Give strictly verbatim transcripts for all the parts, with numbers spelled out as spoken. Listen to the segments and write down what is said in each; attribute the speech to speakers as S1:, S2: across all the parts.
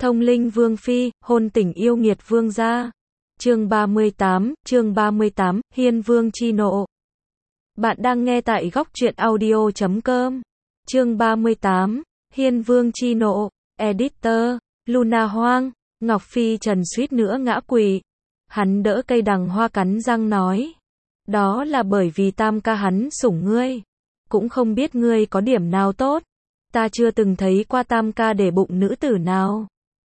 S1: Thông linh vương phi, hôn tình yêu nghiệt vương gia. Chương ba mươi tám, chương ba mươi tám, Hiên vương chi nộ. Bạn đang nghe tại góc truyện audio chấm com. Chương ba mươi tám, Hiên vương chi nộ. Editor, Luna Hoang. Ngọc Phi Trần suýt nữa ngã quỵ. Hắn đỡ cây đằng hoa cắn răng nói. Đó là bởi vì tam ca hắn sủng ngươi. Cũng không biết ngươi có điểm nào tốt. Ta chưa từng thấy qua tam ca để bụng nữ tử nào.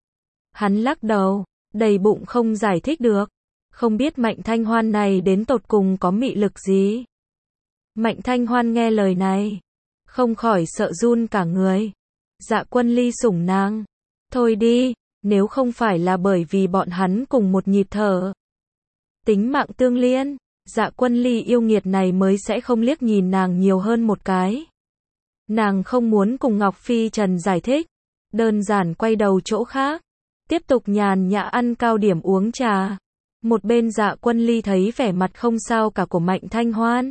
S1: Hắn lắc đầu, đầy bụng không giải thích được. Không biết Mạnh Thanh Hoan này đến tột cùng có mị lực gì. Mạnh Thanh Hoan nghe lời này, không khỏi sợ run cả người. Dạ Quân Ly sủng nàng. Thôi đi, nếu không phải là bởi vì bọn hắn cùng một nhịp thở. Tính mạng tương liên, Dạ Quân Ly yêu nghiệt này mới sẽ không liếc nhìn nàng nhiều hơn một cái. Nàng không muốn cùng Ngọc Phi Trần giải thích. Đơn giản quay đầu chỗ khác. Tiếp tục nhàn nhã ăn cao điểm uống trà. Một bên Dạ Quân Ly thấy vẻ mặt không sao cả của Mạnh Thanh Hoan.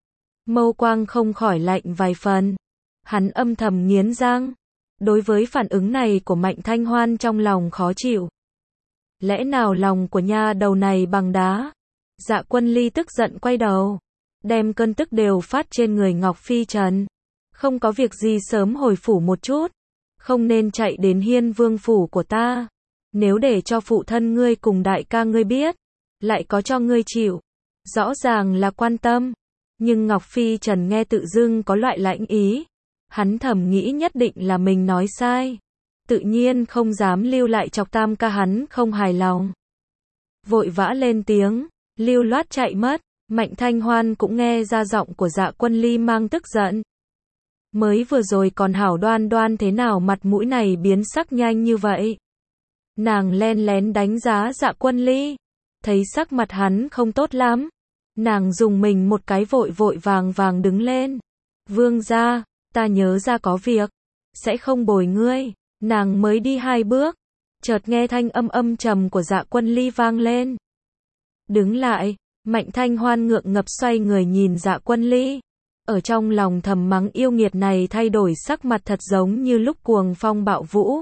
S1: Mâu quang không khỏi lạnh vài phần. Hắn âm thầm nghiến răng. Đối với phản ứng này của Mạnh Thanh Hoan trong lòng khó chịu. Lẽ nào lòng của nha đầu này bằng đá? Dạ Quân Ly tức giận quay đầu. Đem cơn tức đều phát trên người Ngọc Phi Trần. Không có việc gì sớm hồi phủ một chút. Không nên chạy đến Hiên vương phủ của ta. Nếu để cho phụ thân ngươi cùng đại ca ngươi biết, lại có cho ngươi chịu. Rõ ràng là quan tâm. Nhưng Ngọc Phi Trần nghe tự dưng có loại lãnh ý. Hắn thầm nghĩ nhất định là mình nói sai. Tự nhiên không dám lưu lại chọc tam ca hắn không hài lòng. Vội vã lên tiếng, lưu loát chạy mất. Mạnh Thanh Hoan cũng nghe ra giọng của Dạ Quân Ly mang tức giận. Mới vừa rồi còn hảo đoan đoan thế nào mặt mũi này biến sắc nhanh như vậy. Nàng len lén đánh giá Dạ Quân Ly. Thấy sắc mặt hắn không tốt lắm. Nàng dùng mình một cái vội vội vàng vàng đứng lên. Vương gia, ta nhớ ra có việc. Sẽ không bồi ngươi. Nàng mới đi hai bước. Chợt nghe thanh âm âm trầm của Dạ Quân Ly vang lên. Đứng lại, Mạnh Thanh Hoan ngượng ngập xoay người nhìn Dạ Quân Ly. Ở trong lòng thầm mắng yêu nghiệt này thay đổi sắc mặt thật giống như lúc cuồng phong bạo vũ.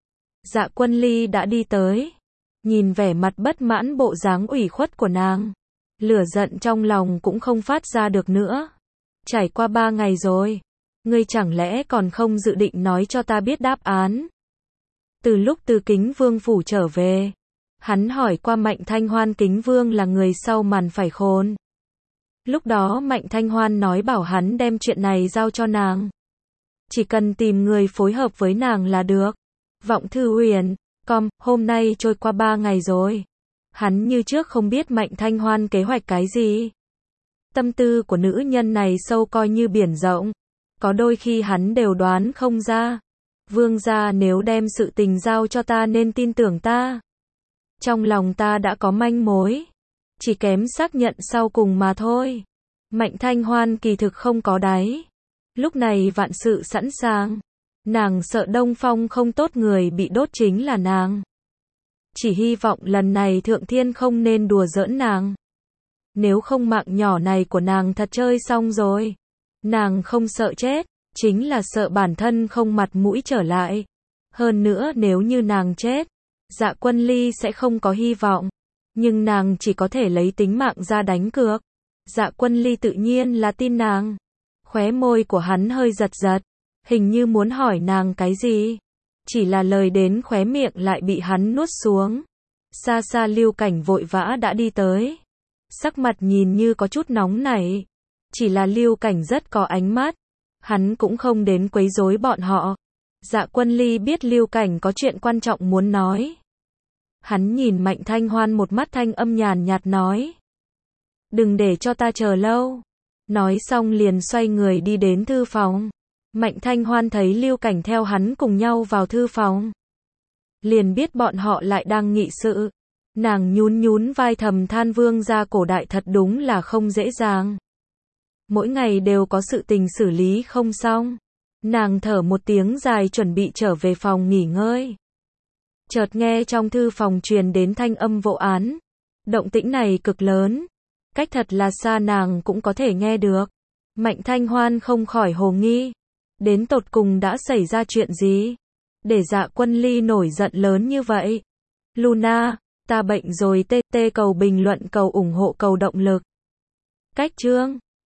S1: Dạ Quân Ly đã đi tới. Nhìn vẻ mặt bất mãn bộ dáng ủy khuất của nàng. Lửa giận trong lòng cũng không phát ra được nữa. Trải qua ba ngày rồi. Ngươi chẳng lẽ còn không dự định nói cho ta biết đáp án. Từ lúc từ Kính Vương phủ trở về. Hắn hỏi qua Mạnh Thanh Hoan Kính Vương là người sau màn phải khôn. Lúc đó Mạnh Thanh Hoan nói bảo hắn đem chuyện này giao cho nàng. Chỉ cần tìm người phối hợp với nàng là được. Vọng Thư Huyền, com, hôm nay trôi qua ba ngày rồi. Hắn như trước không biết Mạnh Thanh Hoan kế hoạch cái gì. Tâm tư của nữ nhân này sâu coi như biển rộng. Có đôi khi hắn đều đoán không ra. Vương gia nếu đem sự tình giao cho ta nên tin tưởng ta. Trong lòng ta đã có manh mối. Chỉ kém xác nhận sau cùng mà thôi. Mạnh Thanh Hoan kỳ thực không có đáy. Lúc này vạn sự sẵn sàng. Nàng sợ Đông Phong không tốt người bị đốt chính là nàng. Chỉ hy vọng lần này Thượng Thiên không nên đùa giỡn nàng. Nếu không mạng nhỏ này của nàng thật chơi xong rồi. Nàng không sợ chết, chính là sợ bản thân không mặt mũi trở lại. Hơn nữa nếu như nàng chết, Dạ Quân Ly sẽ không có hy vọng. Nhưng nàng chỉ có thể lấy tính mạng ra đánh cược. Dạ Quân Ly tự nhiên là tin nàng. Khóe môi của hắn hơi giật giật. Hình như muốn hỏi nàng cái gì. Chỉ là lời đến khóe miệng lại bị hắn nuốt xuống. Xa xa Lưu Cảnh vội vã đã đi tới. Sắc mặt nhìn như có chút nóng nảy. Chỉ là Lưu Cảnh rất có ánh mắt. Hắn cũng không đến quấy rối bọn họ. Dạ Quân Ly biết Lưu Cảnh có chuyện quan trọng muốn nói. Hắn nhìn Mạnh Thanh Hoan một mắt thanh âm nhàn nhạt nói. Đừng để cho ta chờ lâu. Nói xong liền xoay người đi đến thư phòng. Mạnh Thanh Hoan thấy Lưu Cảnh theo hắn cùng nhau vào thư phòng. Liền biết bọn họ lại đang nghị sự. Nàng nhún nhún vai thầm than vương gia cổ đại thật đúng là không dễ dàng. Mỗi ngày đều có sự tình xử lý không xong. Nàng thở một tiếng dài chuẩn bị trở về phòng nghỉ ngơi. Chợt nghe trong thư phòng truyền đến thanh âm vô án. Động tĩnh này cực lớn. Cách thật là xa nàng cũng có thể nghe được. Mạnh Thanh Hoan không khỏi hồ nghi. Đến tột cùng đã xảy ra chuyện gì? để Dạ Quân Ly nổi giận lớn như vậy? Luna, ta bệnh rồi tê tê cầu bình luận cầu ủng hộ cầu động lực. Cách chương